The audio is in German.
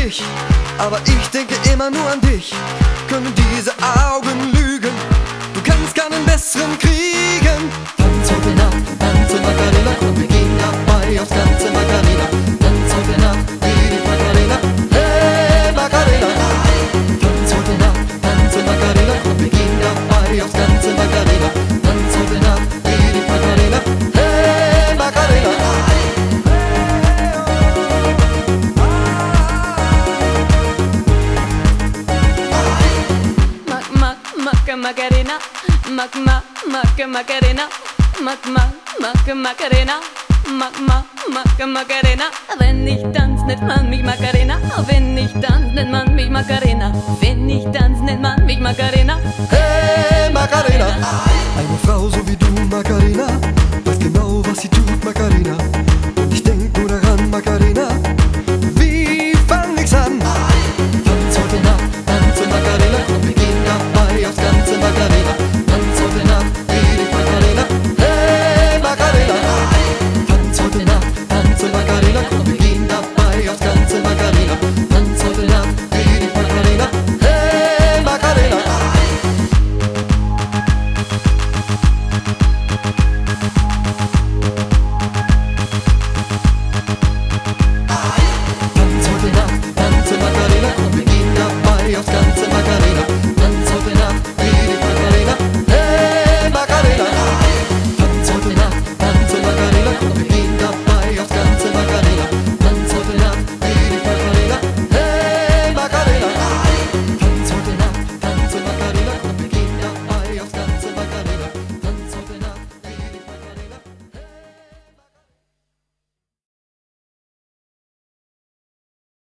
dich, aber ich denke immer nur an dich. Können diese Augen lügen? Du kannst keinen besseren kriegen. Tanz heute Nacht, tanze Macarena, komm, wir gehen dabei aufs ganze Macarena. Tanz heute Nacht, wie die Macarena, hey Macarena. Tanz heute Nacht, tanze Macarena, komm, wir gehen dabei aufs ganze Macarena. Tanz heute Nacht, wie die Macarena, hey Macarena. Macarena, Macarena, Macarena, Macarena. Wenn ich tanz, nennt man mich Macarena. Wenn ich tanz, nennt man mich Macarena. Wenn ich tanz, nennt man mich Macarena. Hey Macarena, eine Frau so wie du, Macarena,